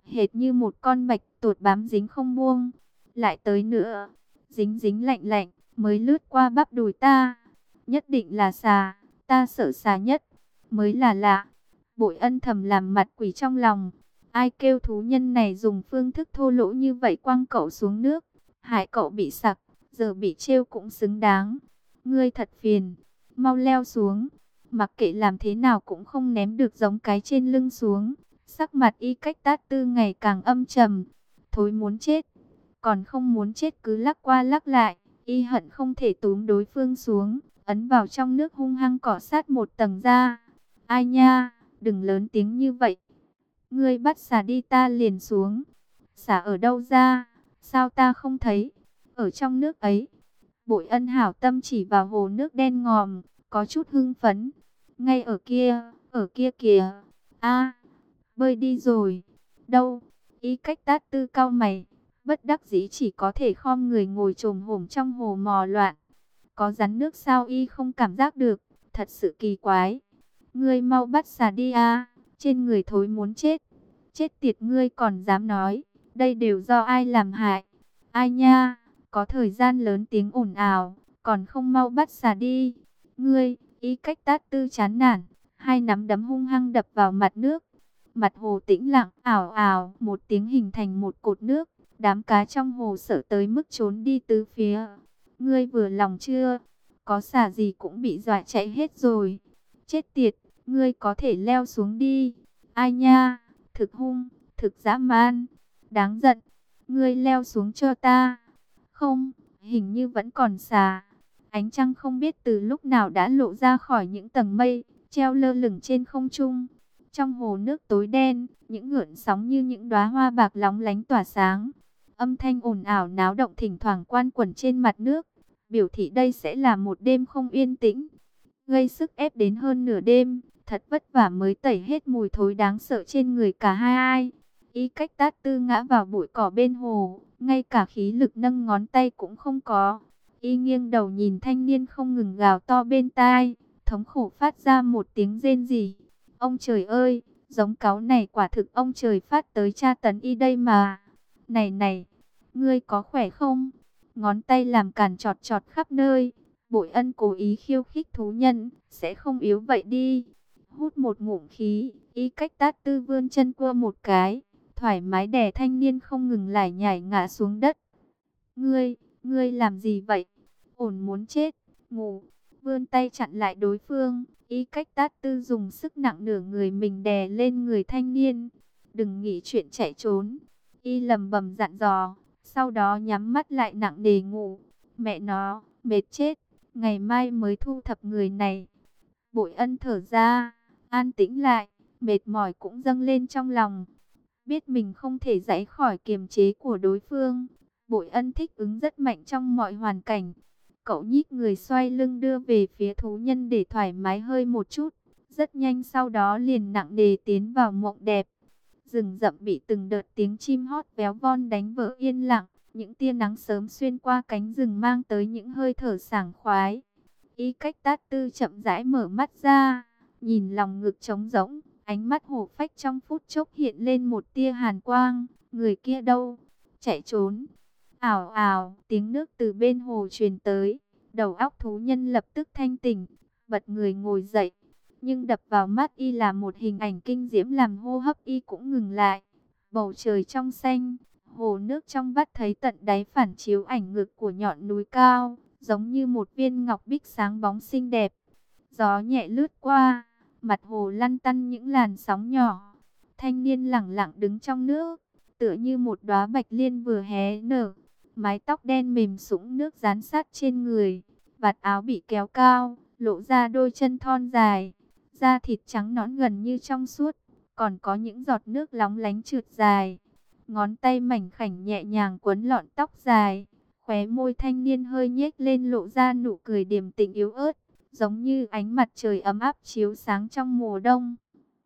hệt như một con bạch tuộc bám dính không buông. Lại tới nữa, dính dính lạnh lạnh, mới lướt qua bắp đùi ta. Nhất định là xà, ta sợ xà nhất, mới là lạ. Bội Ân thầm làm mặt quỷ trong lòng. Ai kêu thú nhân này dùng phương thức thô lỗ như vậy quăng cậu xuống nước, hại cậu bị sặc, giờ bị trêu cũng xứng đáng. Ngươi thật phiền, mau leo xuống. Mặc kệ làm thế nào cũng không ném được giống cái trên lưng xuống. Sắc mặt Y Cách Tát Tư ngày càng âm trầm. Thối muốn chết, còn không muốn chết cứ lắc qua lắc lại. Y hận không thể túm đối phương xuống, ấn vào trong nước hung hăng cọ sát một tầng ra. Ai nha, đừng lớn tiếng như vậy. Ngươi bắt xà đi ta liền xuống. Xà ở đâu ra? Sao ta không thấy? Ở trong nước ấy. Bội Ân hảo tâm chỉ vào hồ nước đen ngòm, có chút hưng phấn. Ngay ở kia, ở kia kìa. A, bơi đi rồi. Đâu? Y Cách Tát Tư cau mày, bất đắc dĩ chỉ có thể khom người ngồi chồm hổm trong hồ mò loạn. Có rắn nước sao y không cảm giác được, thật sự kỳ quái. Ngươi mau bắt xà đi a, trên người thối muốn chết. Chết tiệt, ngươi còn dám nói, đây đều do ai làm hại? Ai nha, có thời gian lớn tiếng ồn ào, còn không mau bắt xà đi. Ngươi, Y Cách Tát Tư chán nản, hai nắm đấm hung hăng đập vào mặt nước. Mặt hồ tĩnh lặng, ảo ảo, một tiếng hình thành một cột nước. Đám cá trong hồ sợ tới mức trốn đi tứ phía. Ngươi vừa lòng chưa? Có xà gì cũng bị dọa chạy hết rồi. Chết tiệt, ngươi có thể leo xuống đi. Ai nha, thực hung, thực dã man, đáng giận. Ngươi leo xuống cho ta. Không, hình như vẫn còn xà. Ánh trăng không biết từ lúc nào đã lộ ra khỏi những tầng mây, treo lơ lửng trên không trung. Trong hồ nước tối đen, những gợn sóng như những đóa hoa bạc lóng lánh tỏa sáng. Âm thanh ồn ào náo động thỉnh thoảng quanh quẩn trên mặt nước, biểu thị đây sẽ là một đêm không yên tĩnh. Gây sức ép đến hơn nửa đêm, thật vất vả mới tẩy hết mùi thối đáng sợ trên người cả hai ai. Y Cách Tát Tư ngã vào bụi cỏ bên hồ, ngay cả khí lực nâng ngón tay cũng không có. Y nghiêng đầu nhìn thanh niên không ngừng gào to bên tai, thống khổ phát ra một tiếng rên rỉ. Ông trời ơi, giống cáu này quả thực ông trời phát tới tra tấn Y đây mà. Này này, ngươi có khỏe không? Ngón tay làm càn trọt trọt khắp nơi. Bội Ân cố ý khiêu khích thú nhân, sẽ không yếu vậy đi. Hút một ngụm khí, Y Cách Tát Tư vươn chân cua một cái, thoải mái đè thanh niên không ngừng lải nhải ngã xuống đất. Ngươi, ngươi làm gì vậy? Ổn muốn chết, ngủ. Vươn tay chặn lại đối phương, Y Cách Tát Tư dùng sức nặng nửa người mình đè lên người thanh niên. Đừng nghĩ chuyện chạy trốn. Y lầm bầm dặn dò, sau đó nhắm mắt lại nặng nề ngủ. Mẹ nó, mệt chết, ngày mai mới thu thập người này. Bội Ân thở ra, an tĩnh lại, mệt mỏi cũng dâng lên trong lòng. Biết mình không thể giãy khỏi kiềm chế của đối phương, Bội Ân thích ứng rất mạnh trong mọi hoàn cảnh. Cậu nhích người xoay lưng đưa về phía thú nhân để thoải mái hơi một chút. Rất nhanh sau đó liền nặng nề tiến vào mộng đẹp. Rừng rậm bị từng đợt tiếng chim hót véo von đánh vỡ yên lặng. Những tia nắng sớm xuyên qua cánh rừng mang tới những hơi thở sảng khoái. Y Cách Tát Tư chậm rãi mở mắt ra, nhìn lòng ngực trống rỗng, ánh mắt hổ phách trong phút chốc hiện lên một tia hàn quang. Người kia đâu? Chạy trốn. Ảo ảo, tiếng nước từ bên hồ truyền tới. Đầu óc thú nhân lập tức thanh tỉnh, bật người ngồi dậy. Nhưng đập vào mắt Y là một hình ảnh kinh diễm làm hô hấp Y cũng ngừng lại. Bầu trời trong xanh, hồ nước trong vắt thấy tận đáy phản chiếu ảnh ngực của nhọn núi cao, giống như một viên ngọc bích sáng bóng xinh đẹp. Gió nhẹ lướt qua, mặt hồ lăn tăn những làn sóng nhỏ. Thanh niên lẳng lặng đứng trong nước, tựa như một đóa bạch liên vừa hé nở. Mái tóc đen mềm sũng nước dán sát trên người, vạt áo bị kéo cao, lộ ra đôi chân thon dài, da thịt trắng nõn gần như trong suốt, còn có những giọt nước lóng lánh trượt dài. Ngón tay mảnh khảnh nhẹ nhàng quấn lọn tóc dài, khóe môi thanh niên hơi nhếch lên lộ ra nụ cười điềm tĩnh yếu ớt, giống như ánh mặt trời ấm áp chiếu sáng trong mùa đông.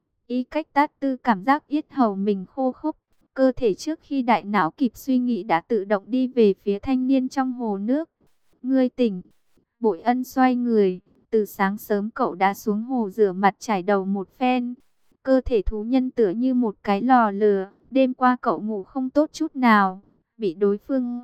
Y Cách Tát Tư cảm giác yết hầu mình khô khốc, cơ thể trước khi đại não kịp suy nghĩ đã tự động đi về phía thanh niên trong hồ nước. Ngươi tỉnh. Bội Ân xoay người, từ sáng sớm cậu đã xuống hồ rửa mặt trải đầu một phen. Cơ thể thú nhân tựa như một cái lò lửa, Đêm qua cậu ngủ không tốt chút nào, bị đối phương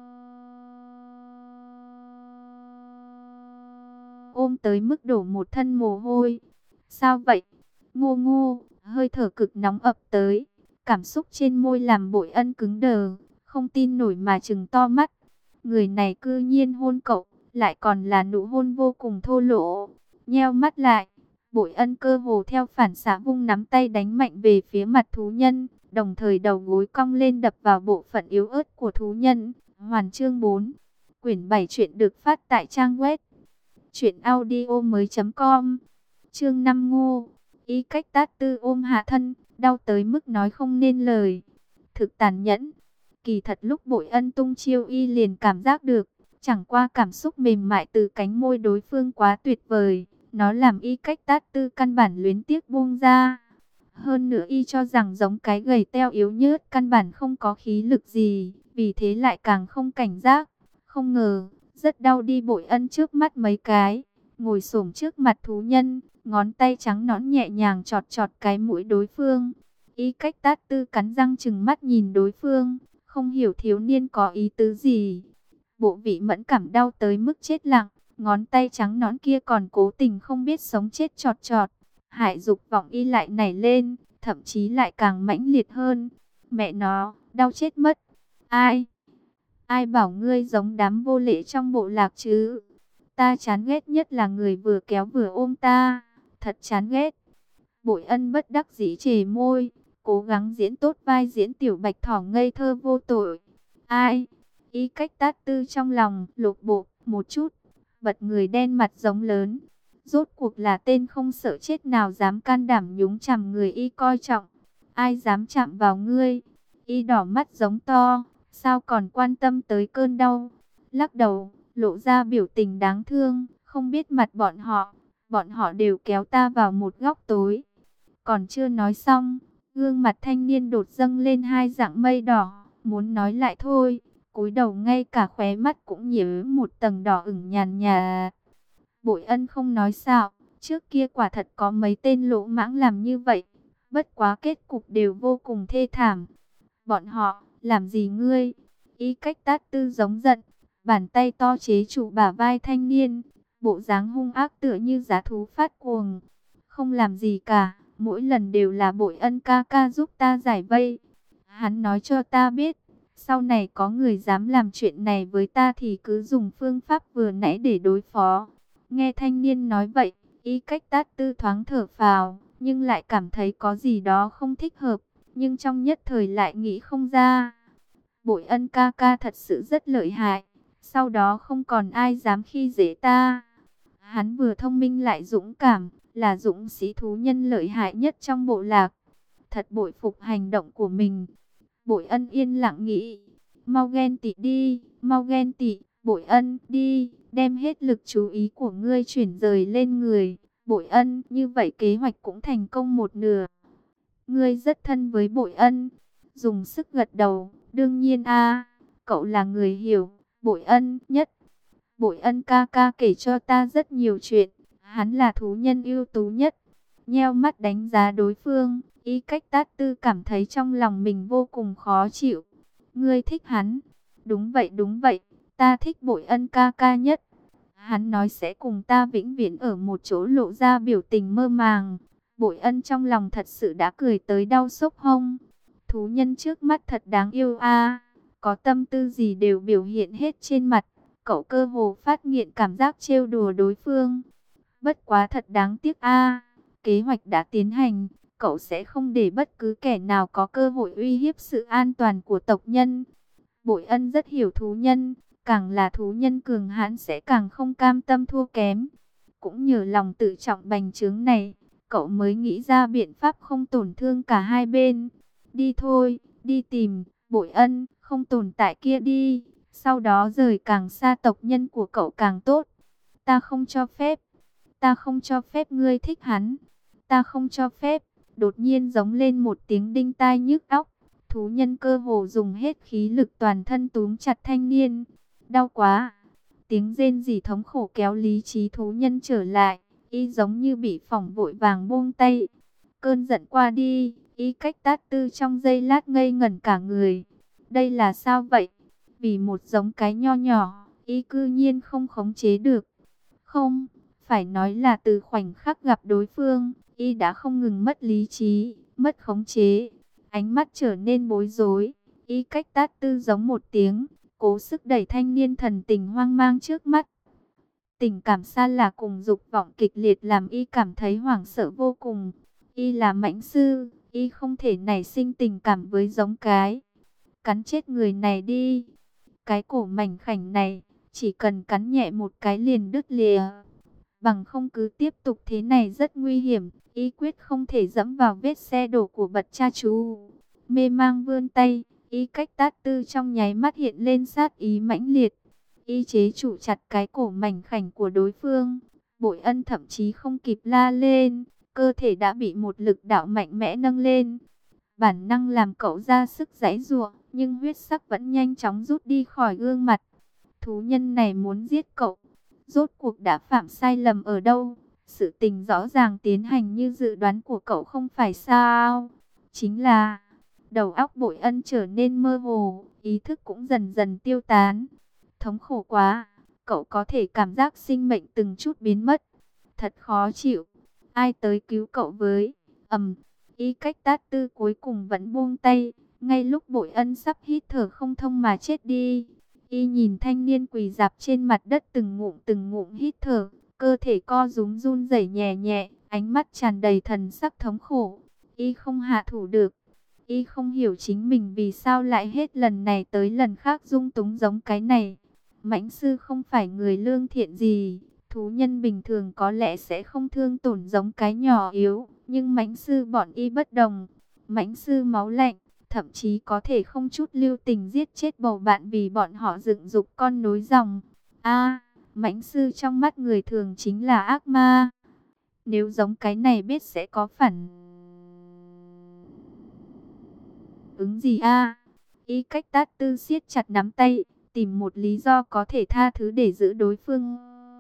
ôm tới mức đổ một thân mồ hôi. Sao vậy? Ngô Ngô, hơi thở cực nóng ập tới. Cảm xúc trên môi làm Bội Ân cứng đờ, không tin nổi mà trừng to mắt. Người này cư nhiên hôn cậu, lại còn là nụ hôn vô cùng thô lỗ. Nheo mắt lại, Bội Ân cơ hồ theo phản xạ vung nắm tay đánh mạnh về phía mặt thú nhân, đồng thời đầu gối cong lên đập vào bộ phận yếu ớt của thú nhân. Hoàn chương bốn, quyển bảy truyện được phát tại trang web truyện audio mới chấm com. Chương năm Ngô, Y Cách Tát Tư ôm hạ thân, đau tới mức nói không nên lời. Thực tàn nhẫn. Kỳ thật lúc Bội Ân tung chiêu y liền cảm giác được, chẳng qua cảm xúc mềm mại từ cánh môi đối phương quá tuyệt vời, nó làm Y Cách Tát Tư căn bản luyến tiếc buông ra. Hơn nữa y cho rằng giống cái gầy teo yếu nhớt căn bản không có khí lực gì, vì thế lại càng không cảnh giác. Không ngờ, rất đau đi Bội Ân trước mắt mấy cái, ngồi xổm trước mặt thú nhân, ngón tay trắng nõn nhẹ nhàng chọt chọt cái mũi đối phương. Y Cách Tát Tư cắn răng trừng mắt nhìn đối phương, không hiểu thiếu niên có ý tứ gì. Bộ vị mẫn cảm đau tới mức chết lặng, ngón tay trắng nõn kia còn cố tình không biết sống chết chọt chọt. Hải dục vọng y lại nảy lên, thậm chí lại càng mãnh liệt hơn. Mẹ nó, đau chết mất. Ai? Ai bảo ngươi giống đám vô lễ trong bộ lạc chứ? Ta chán ghét nhất là người vừa kéo vừa ôm ta. Thật chán ghét. Bội Ân bất đắc dĩ chề môi, cố gắng diễn tốt vai diễn tiểu bạch thỏ ngây thơ vô tội. Ai? Y Cách Tát Tư trong lòng lột bộ một chút, bật người đen mặt giống lớn. Rốt cuộc là tên không sợ chết nào dám can đảm nhúng chằm người y coi trọng. Ai dám chạm vào ngươi? Y đỏ mắt giống to, sao còn quan tâm tới cơn đau? Lắc đầu, lộ ra biểu tình đáng thương, không biết mặt bọn họ. Bọn họ đều kéo ta vào một góc tối. Còn chưa nói xong, gương mặt thanh niên đột dâng lên hai dạng mây đỏ, muốn nói lại thôi, cúi đầu ngay cả khóe mắt cũng nhiễm một tầng đỏ ửng nhàn nhạt. Bội Ân không nói xạo, trước kia quả thật có mấy tên lỗ mãng làm như vậy, bất quá kết cục đều vô cùng thê thảm. Bọn họ, làm gì ngươi? Y Cách Tát Tư giống giận, bàn tay to chế trụ bả vai thanh niên, bộ dáng hung ác tựa như giá thú phát cuồng. Không làm gì cả, mỗi lần đều là Bội Ân ca ca giúp ta giải vây. Hắn nói cho ta biết, sau này có người dám làm chuyện này với ta thì cứ dùng phương pháp vừa nãy để đối phó. Nghe thanh niên nói vậy, Y Cách Tát Tư thoáng thở phào, nhưng lại cảm thấy có gì đó không thích hợp, nhưng trong nhất thời lại nghĩ không ra. Bội Ân ca ca thật sự rất lợi hại, sau đó không còn ai dám khi dễ ta. Hắn vừa thông minh lại dũng cảm, là dũng sĩ thú nhân lợi hại nhất trong bộ lạc. Thật bội phục hành động của mình. Bội Ân yên lặng nghĩ, mau ghen tị đi, mau ghen tị, Bội Ân đi, đem hết lực chú ý của ngươi chuyển rời lên người. Bội Ân, như vậy kế hoạch cũng thành công một nửa. Ngươi rất thân với Bội Ân. Dùng sức gật đầu, đương nhiên a, cậu là người hiểu Bội Ân nhất. Bội Ân ca ca kể cho ta rất nhiều chuyện, hắn là thú nhân ưu tú nhất. Nheo mắt đánh giá đối phương, Y Cách Tát Tư cảm thấy trong lòng mình vô cùng khó chịu. Ngươi thích hắn? Đúng vậy đúng vậy, ta thích Bội Ân ca ca nhất. Hắn nói sẽ cùng ta vĩnh viễn ở một chỗ, lộ ra biểu tình mơ màng. Bội Ân trong lòng thật sự đã cười tới đau xốc hông. Thú nhân trước mắt thật đáng yêu a, có tâm tư gì đều biểu hiện hết trên mặt. Cậu cơ hồ phát nghiện cảm giác trêu đùa đối phương. Bất quá thật đáng tiếc a, kế hoạch đã tiến hành, cậu sẽ không để bất cứ kẻ nào có cơ hội uy hiếp sự an toàn của tộc nhân. Bội Ân rất hiểu thú nhân, càng là thú nhân cường hãn sẽ càng không cam tâm thua kém. Cũng nhờ lòng tự trọng bành trướng này, cậu mới nghĩ ra biện pháp không tổn thương cả hai bên. Đi thôi, đi tìm Bội Ân không tồn tại kia đi, sau đó rời càng xa tộc nhân của cậu càng tốt. Ta không cho phép, ta không cho phép ngươi thích hắn, ta không cho phép. Đột nhiên giống lên một tiếng đinh tai nhức óc. Thú nhân cơ hồ dùng hết khí lực toàn thân túm chặt thanh niên. Đau quá. Tiếng rên rỉ thống khổ kéo lý trí thú nhân trở lại. Y giống như bị phỏng vội vàng buông tay. Cơn giận qua đi, Y Cách Tát Tư trong giây lát ngây ngẩn cả người. Đây là sao vậy? Vì một giống cái nho nhỏ, y cư nhiên không khống chế được. Không, phải nói là từ khoảnh khắc gặp đối phương, y đã không ngừng mất lý trí, mất khống chế. Ánh mắt trở nên bối rối, Y Cách Tát Tư giống một tiếng, cố sức đẩy thanh niên thần tình hoang mang trước mắt. Tình cảm xa lạ cùng dục vọng kịch liệt làm y cảm thấy hoảng sợ vô cùng. Y là mãnh sư, y không thể nảy sinh tình cảm với giống cái. Cắn chết người này đi. Cái cổ mảnh khảnh này, chỉ cần cắn nhẹ một cái liền đứt lìa. Bằng không cứ tiếp tục thế này rất nguy hiểm, y quyết không thể dẫm vào vết xe đổ của bậc cha chú. Mê mang vươn tay, Y Cách Tát Tư trong nháy mắt hiện lên sát ý mãnh liệt. Y chế trụ chặt cái cổ mảnh khảnh của đối phương. Bội Ân thậm chí không kịp la lên, cơ thể đã bị một lực đạo mạnh mẽ nâng lên. Bản năng làm cậu ra sức giãy giụa, nhưng huyết sắc vẫn nhanh chóng rút đi khỏi gương mặt. Thú nhân này muốn giết cậu, rốt cuộc đã phạm sai lầm ở đâu? Sự tình rõ ràng tiến hành như dự đoán của cậu không phải sao? Chính là đầu óc Bội Ân trở nên mơ hồ, ý thức cũng dần dần tiêu tán. Thống khổ quá, cậu có thể cảm giác sinh mệnh từng chút biến mất. Thật khó chịu. Ai tới cứu cậu với? Ầm. Y Cách Tát Tư cuối cùng vẫn buông tay, ngay lúc Bội Ân sắp hít thở không thông mà chết đi. Y nhìn thanh niên quỳ rạp trên mặt đất từng ngụm từng ngụm hít thở, cơ thể co rúm run rẩy nhẹ nhẹ, ánh mắt tràn đầy thần sắc thống khổ. Y không hạ thủ được. Y không hiểu chính mình vì sao lại hết lần này tới lần khác dung túng giống cái này. Mãnh sư không phải người lương thiện gì, thú nhân bình thường có lẽ sẽ không thương tổn giống cái nhỏ yếu, nhưng mãnh sư bọn y bất đồng. Mãnh sư máu lạnh, thậm chí có thể không chút lưu tình giết chết bầu bạn vì bọn họ dựng dục con nối dòng. A, mãnh sư trong mắt người thường chính là ác ma. Nếu giống cái này biết sẽ có phản ứng gì a? Y Cách Tát Tư siết chặt nắm tay, tìm một lý do có thể tha thứ để giữ đối phương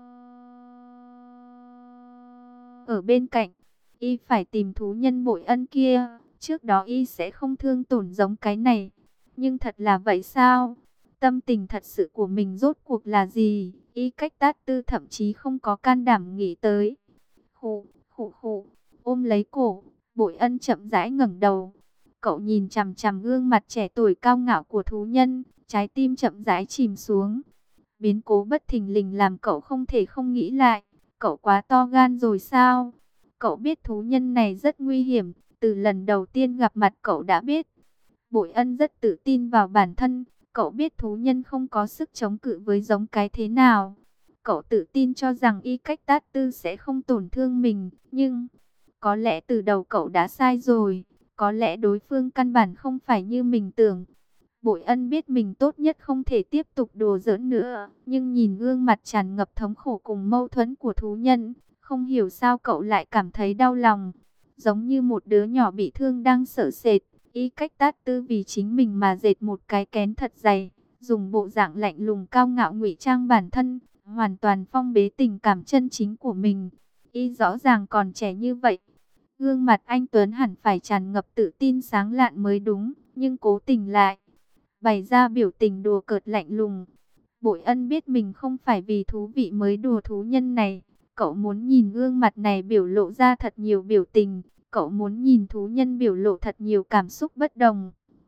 ở bên cạnh. Y phải tìm thú nhân Bội Ân kia, trước đó y sẽ không thương tổn giống cái này. Nhưng thật là vậy sao? Tâm tình thật sự của mình rốt cuộc là gì? Y Cách Tát Tư thậm chí không có can đảm nghĩ tới. Khụ, khụ khụ, ôm lấy cổ, Bội Ân chậm rãi ngẩng đầu. Cậu nhìn chằm chằm gương mặt trẻ tuổi cao ngạo của thú nhân, trái tim chậm rãi chìm xuống. Biến cố bất thình lình làm cậu không thể không nghĩ lại. Cậu quá to gan rồi sao? Cậu biết thú nhân này rất nguy hiểm, từ lần đầu tiên gặp mặt cậu đã biết. Bội Ân rất tự tin vào bản thân, cậu biết thú nhân không có sức chống cự với giống cái thế nào. Cậu tự tin cho rằng Y Cách Tát Tư sẽ không tổn thương mình, nhưng có lẽ từ đầu cậu đã sai rồi. Có lẽ đối phương căn bản không phải như mình tưởng. Bội Ân biết mình tốt nhất không thể tiếp tục đùa giỡn nữa, nhưng nhìn gương mặt tràn ngập thống khổ cùng mâu thuẫn của thú nhân, không hiểu sao cậu lại cảm thấy đau lòng. Giống như một đứa nhỏ bị thương đang sợ sệt, Y Cách Tát Tư vì chính mình mà dệt một cái kén thật dày, dùng bộ dạng lạnh lùng cao ngạo ngụy trang bản thân, hoàn toàn phong bế tình cảm chân chính của mình. Y rõ ràng còn trẻ như vậy. Gương mặt anh Tuấn hẳn phải tràn ngập tự tin sáng lạn mới đúng, nhưng cố tình lại bày ra biểu tình đùa cợt lạnh lùng. Bội Ân biết mình không phải vì thú vị mới đùa thú nhân này. Cậu muốn nhìn gương mặt này biểu lộ ra thật nhiều biểu tình. Cậu muốn nhìn thú nhân biểu lộ thật nhiều cảm xúc bất đồng.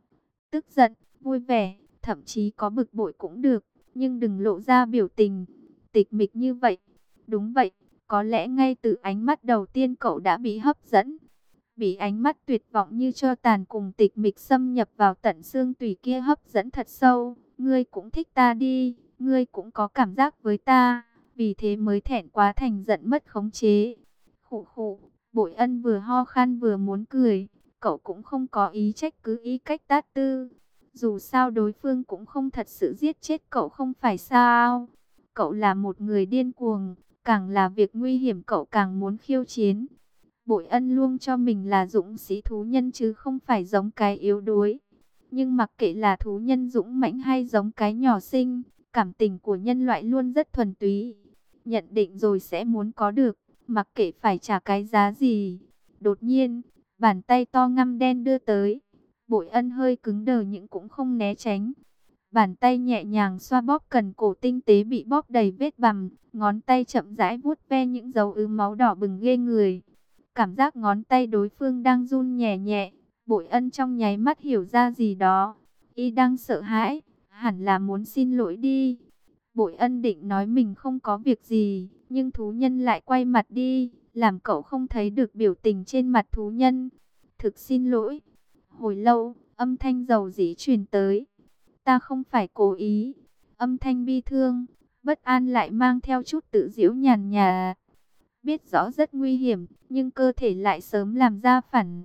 Tức giận, vui vẻ, thậm chí có bực bội cũng được. Nhưng đừng lộ ra biểu tình tịch mịch như vậy. Đúng vậy. Có lẽ ngay từ ánh mắt đầu tiên cậu đã bị hấp dẫn. Bị ánh mắt tuyệt vọng như tro tàn cùng tịch mịch xâm nhập vào tận xương tủy kia hấp dẫn thật sâu. Ngươi cũng thích ta đi, ngươi cũng có cảm giác với ta, vì thế mới thẹn quá thành giận mất khống chế. Khụ khụ, Bội Ân vừa ho khan vừa muốn cười, cậu cũng không có ý trách cứ Y Cách Tát Tư. Dù sao đối phương cũng không thật sự giết chết cậu không phải sao. Cậu là một người điên cuồng. Càng là việc nguy hiểm cậu càng muốn khiêu chiến. Bội Ân luôn cho mình là dũng sĩ thú nhân chứ không phải giống cái yếu đuối. Nhưng mặc kệ là thú nhân dũng mãnh hay giống cái nhỏ xinh, cảm tình của nhân loại luôn rất thuần túy. Nhận định rồi sẽ muốn có được, mặc kệ phải trả cái giá gì. Đột nhiên, bàn tay to ngăm đen đưa tới. Bội Ân hơi cứng đờ nhưng cũng không né tránh. Bàn tay nhẹ nhàng xoa bóp cần cổ tinh tế bị bóp đầy vết bầm, ngón tay chậm rãi vuốt ve những dấu ứ máu đỏ bừng ghê người. Cảm giác ngón tay đối phương đang run nhẹ nhẹ, Bội Ân trong nháy mắt hiểu ra gì đó. Y đang sợ hãi, hẳn là muốn xin lỗi đi. Bội Ân định nói mình không có việc gì, nhưng thú nhân lại quay mặt đi, làm cậu không thấy được biểu tình trên mặt thú nhân. Thực xin lỗi. Hồi lâu, âm thanh dầu dĩ truyền tới. Ta không phải cố ý. Âm thanh bi thương, bất an lại mang theo chút tự giễu nhàn nhạt. Biết rõ rất nguy hiểm, nhưng cơ thể lại sớm làm ra phản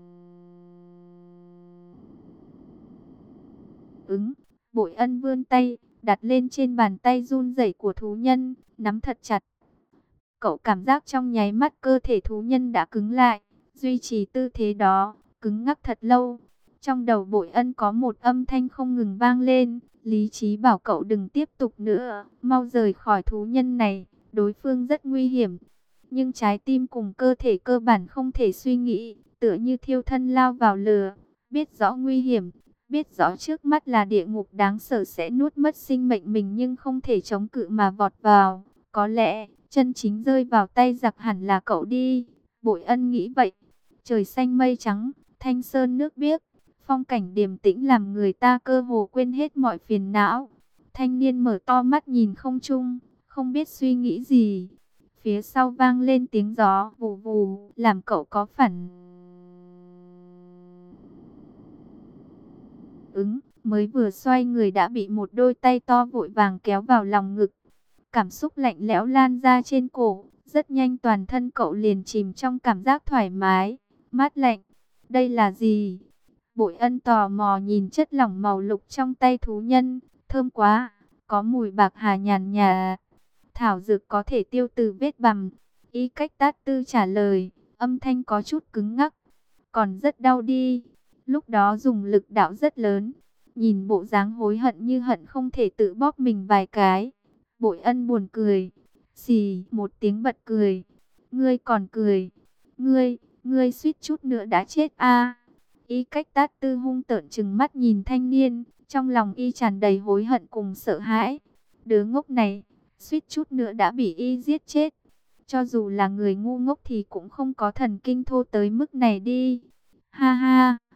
ứng. Bội Ân vươn tay, đặt lên trên bàn tay run rẩy của thú nhân, nắm thật chặt. Cậu cảm giác trong nháy mắt cơ thể thú nhân đã cứng lại, duy trì tư thế đó, cứng ngắc thật lâu. Trong đầu Bội Ân có một âm thanh không ngừng vang lên, lý trí bảo cậu đừng tiếp tục nữa, mau rời khỏi thú nhân này, đối phương rất nguy hiểm. Nhưng trái tim cùng cơ thể cơ bản không thể suy nghĩ, tựa như thiêu thân lao vào lửa, biết rõ nguy hiểm, biết rõ trước mắt là địa ngục đáng sợ sẽ nuốt mất sinh mệnh mình nhưng không thể chống cự mà vọt vào. Có lẽ, chân chính rơi vào tay giặc hẳn là cậu đi. Bội Ân nghĩ vậy. Trời xanh mây trắng, thanh sơn nước biếc, phong cảnh điềm tĩnh làm người ta cơ hồ quên hết mọi phiền não. Thanh niên mở to mắt nhìn không trung, không biết suy nghĩ gì. Phía sau vang lên tiếng gió vù vù, làm cậu có phản ứng, mới vừa xoay người đã bị một đôi tay to vội vàng kéo vào lòng ngực. Cảm xúc lạnh lẽo lan ra trên cổ, rất nhanh toàn thân cậu liền chìm trong cảm giác thoải mái, mát lạnh. Đây là gì? Bội Ân tò mò nhìn chất lỏng màu lục trong tay thú nhân, thơm quá, có mùi bạc hà nhàn nhạt. Thảo dược có thể tiêu từ vết bầm. Y Cách Tát Tư trả lời, âm thanh có chút cứng ngắc, còn rất đau đi. Lúc đó dùng lực đạo rất lớn, nhìn bộ dáng hối hận như hận không thể tự bóp mình vài cái. Bội Ân buồn cười, xì một tiếng bật cười. Ngươi còn cười, ngươi, ngươi suýt chút nữa đã chết a. Y Cách Tát Tư hung tợn trừng mắt nhìn thanh niên, trong lòng y tràn đầy hối hận cùng sợ hãi. Đứa ngốc này, suýt chút nữa đã bị y giết chết. Cho dù là người ngu ngốc thì cũng không có thần kinh thô tới mức này đi. Ha ha.